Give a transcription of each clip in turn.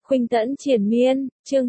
Khuynh Tẫn Triền Miên, chương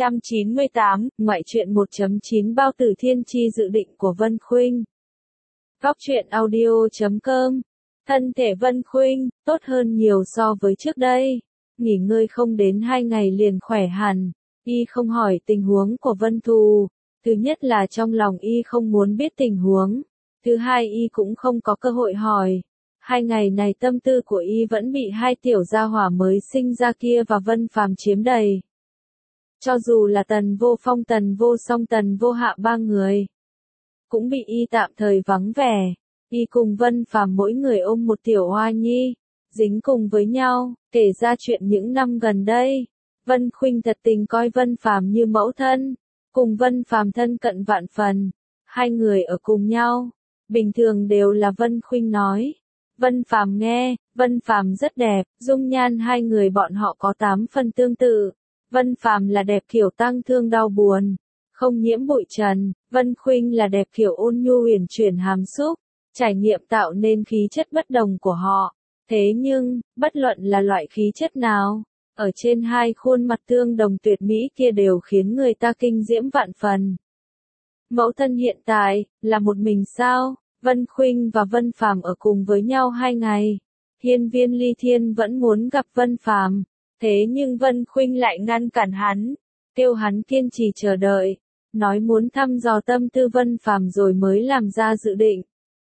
298, ngoại truyện 1.9 Bao Tử Thiên Chi dự định của Vân Khuynh. Góc truyện audio.com. Thân thể Vân Khuynh, tốt hơn nhiều so với trước đây. Nghỉ ngơi không đến 2 ngày liền khỏe hẳn. Y không hỏi tình huống của Vân Thù. Thứ nhất là trong lòng Y không muốn biết tình huống. Thứ hai Y cũng không có cơ hội hỏi. 2 ngày này tâm tư của Y vẫn bị hai tiểu gia hỏa mới sinh ra kia và Vân Phàm chiếm đầy. Cho dù là Tần Vô Phong, Tần Vô Song, Tần Vô Hạ ba người, cũng bị Y tạm thời vắng vẻ. Y cùng Vân Phàm mỗi người ôm một tiểu hoa nhi, dính cùng với nhau, kể ra chuyện những năm gần đây. Vân Khuynh thật tình coi Vân Phàm như mẫu thân, cùng Vân Phàm thân cận vạn phần. Hai người ở cùng nhau, bình thường đều là Vân Khuynh nói. Vân Phàm nghe, Vân Phàm rất đẹp, dung nhan hai người bọn họ có 8 phần tương tự. Vân Phàm là đẹp kiểu tang thương đau buồn, không nhiễm bụi trần, Vân Khuynh là đẹp kiểu ôn nhu uyển chuyển hàm xúc, trải nghiệm tạo nên khí chất bất đồng của họ. Thế nhưng, bất luận là loại khí chất nào, ở trên hai khuôn mặt tương đồng tuyệt mỹ kia đều khiến người ta kinh diễm vạn phần. Mẫu thân hiện tại, là một mình sao? Vân Khuynh và Vân Phàm ở cùng với nhau 2 ngày. Hiên Viên Ly Thiên vẫn muốn gặp Vân Phàm, thế nhưng Vân Khuynh lại ngăn cản hắn, kêu hắn kiên trì chờ đợi, nói muốn thăm dò tâm tư Vân Phàm rồi mới làm ra dự định.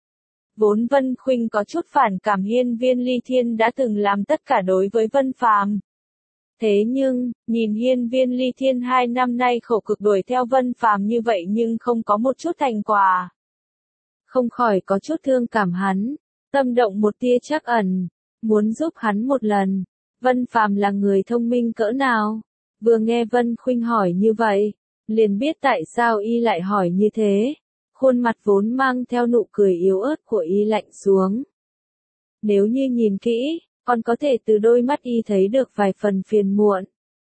Vốn Vân Khuynh có chút phản cảm Hiên Viên Ly Thiên đã từng làm tất cả đối với Vân Phàm. Thế nhưng, nhìn Hiên Viên Ly Thiên 2 năm nay khổ cực đuổi theo Vân Phàm như vậy nhưng không có một chút thành quả, không khỏi có chút thương cảm hắn, tâm động một tia trắc ẩn, muốn giúp hắn một lần. Vân Phàm là người thông minh cỡ nào, vừa nghe Vân Khuynh hỏi như vậy, liền biết tại sao Y lại hỏi như thế. Khuôn mặt vốn mang theo nụ cười yếu ớt của Y lạnh xuống. Nếu như nhìn kỹ, còn có thể từ đôi mắt Y thấy được vài phần phiền muộn.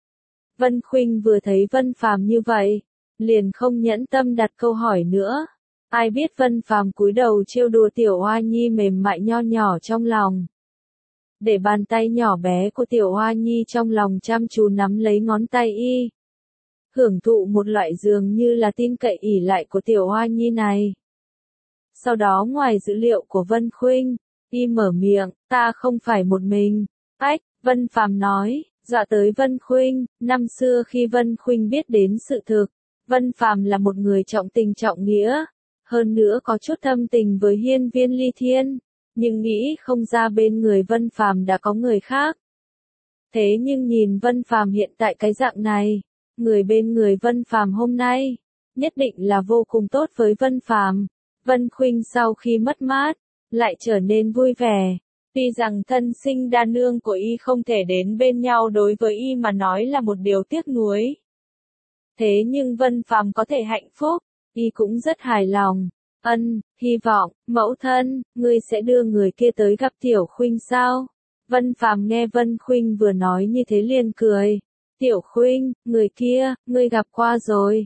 Vân Khuynh vừa thấy Vân Phàm như vậy, liền không nhẫn tâm đặt câu hỏi nữa. Ai biết Vân Phàm cúi đầu trêu đùa tiểu hoa nhi mềm mại nho nhỏ trong lòng. Để bàn tay nhỏ bé của tiểu hoa nhi trong lòng chăm chú nắm lấy ngón tay Y. Hưởng thụ một loại dường như là tin cậy ỷ lại của tiểu hoa nhi này. Sau đó ngoài dữ liệu của Vân Khuynh, Y mở miệng, ta không phải một mình. Ách, Vân Phàm nói, dọa tới Vân Khuynh. Năm xưa khi Vân Khuynh biết đến sự thực, Vân Phàm là một người trọng tình trọng nghĩa. Hơn nữa có chút thâm tình với Hiên Viên Ly Thiên, nhưng nghĩ không ra bên người Vân Phàm đã có người khác. Thế nhưng nhìn Vân Phàm hiện tại cái dạng này, người bên người Vân Phàm hôm nay, nhất định là vô cùng tốt với Vân Phàm. Vân Khuynh sau khi mất mát, lại trở nên vui vẻ. Tuy rằng thân sinh đa nương của Y không thể đến bên nhau đối với Y mà nói là một điều tiếc nuối. Thế nhưng Vân Phàm có thể hạnh phúc, Y cũng rất hài lòng. Hy vọng, mẫu thân, ngươi sẽ đưa người kia tới gặp Tiểu Khuynh sao? Vân Phàm nghe Vân Khuynh vừa nói như thế liền cười. Tiểu Khuynh, người kia, ngươi gặp qua rồi,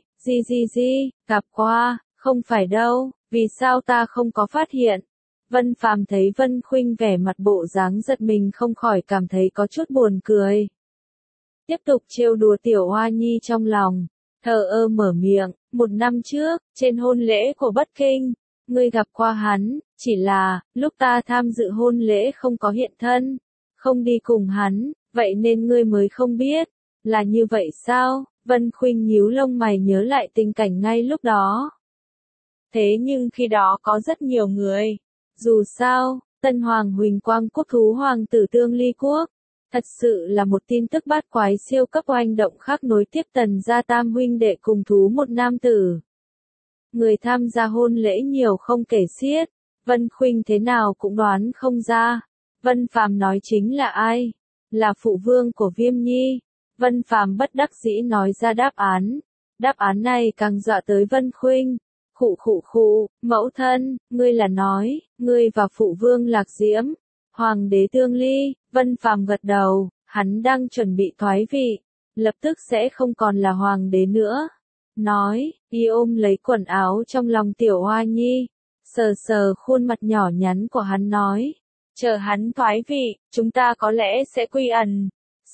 gặp qua, không phải đâu, vì sao ta không có phát hiện? Vân Phàm thấy Vân Khuynh vẻ mặt bộ dáng giật mình không khỏi cảm thấy có chút buồn cười. Tiếp tục trêu đùa tiểu hoa nhi trong lòng, thờ ơ mở miệng, 1 năm trước, trên hôn lễ của Bất Kinh, ngươi gặp qua hắn, chỉ là, lúc ta tham dự hôn lễ không có hiện thân, không đi cùng hắn, vậy nên ngươi mới không biết. Là như vậy sao? Vân Khuynh nhíu lông mày nhớ lại tình cảnh ngay lúc đó. Thế nhưng khi đó có rất nhiều người. Dù sao, Tân Hoàng Huỳnh Quang Quốc thú hoàng tử Tương Ly Quốc, thật sự là một tin tức bát quái siêu cấp oanh động khác nối tiếp Tần gia tam huynh đệ cùng thú một nam tử. Người tham gia hôn lễ nhiều không kể xiết, Vân Khuynh thế nào cũng đoán không ra. Vân Phàm nói chính là ai? Là phụ vương của Viêm Nhi. Vân Phàm bất đắc dĩ nói ra đáp án. Đáp án này càng dọa tới Vân Khuynh. Khụ, mẫu thân, ngươi là nói, ngươi và phụ vương Lạc Diễm, hoàng đế Tương Ly. Vân Phàm gật đầu, hắn đang chuẩn bị thoái vị, lập tức sẽ không còn là hoàng đế nữa. Nói, Y ôm lấy quần áo trong lòng tiểu hoa nhi, sờ sờ khuôn mặt nhỏ nhắn của hắn nói, chờ hắn thoái vị, chúng ta có lẽ sẽ quy ẩn.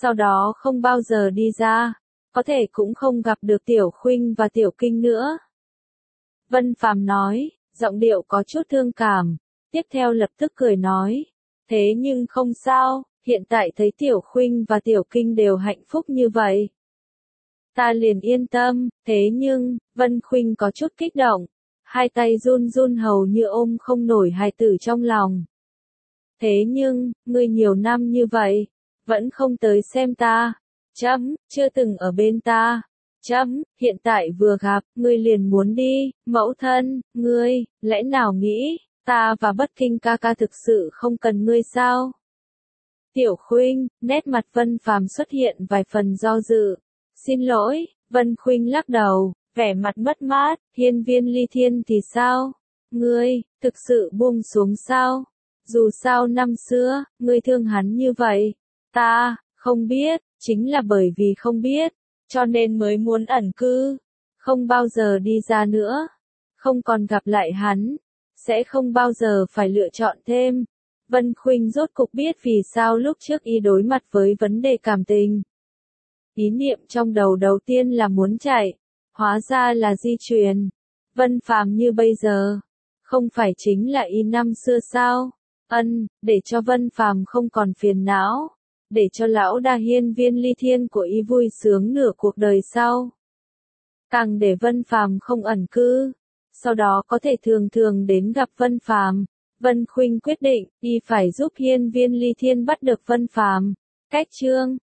sau đó không bao giờ đi ra, có thể cũng không gặp được Tiểu Khuynh và Tiểu Kinh nữa. Vân Phàm nói, giọng điệu có chút thương cảm, tiếp theo lập tức cười nói, thế nhưng không sao, hiện tại thấy Tiểu Khuynh và Tiểu Kinh đều hạnh phúc như vậy. Ta liền yên tâm, thế nhưng, Vân Khuynh có chút kích động, hai tay run run hầu như ôm không nổi hài tử trong lòng. Thế nhưng, ngươi nhiều năm như vậy, vẫn không tới xem ta, chưa từng ở bên ta, hiện tại vừa gặp, ngươi liền muốn đi, mẫu thân, ngươi, lẽ nào nghĩ, ta và Bất Kinh ca ca thực sự không cần ngươi sao? Tiểu Khuynh, nét mặt Vân Phàm xuất hiện vài phần do dự. Xin lỗi, Vân Khuynh lắc đầu, vẻ mặt mất mát, Hiên Viên Ly Thiên thì sao? Ngươi, thực sự buông xuống sao? Dù sao năm xưa, ngươi thương hắn như vậy. Ta, không biết, chính là bởi vì không biết, cho nên mới muốn ẩn cư, không bao giờ đi ra nữa, không còn gặp lại hắn, sẽ không bao giờ phải lựa chọn thêm. Vân Khuynh rốt cục biết vì sao lúc trước y đối mặt với vấn đề cảm tình. Ý niệm trong đầu tiên là muốn chạy, hóa ra là di truyền. Vân Phàm như bây giờ, không phải chính là y năm xưa sao? Để cho Vân Phàm không còn phiền não, để cho lão đa Hiên Viên Ly Thiên của y vui sướng nửa cuộc đời sau. Càng để Vân Phàm không ẩn cư, sau đó có thể thường thường đến gặp Vân Phàm. Vân Khuynh quyết định, y phải giúp Hiên Viên Ly Thiên bắt được Vân Phàm. Cách chương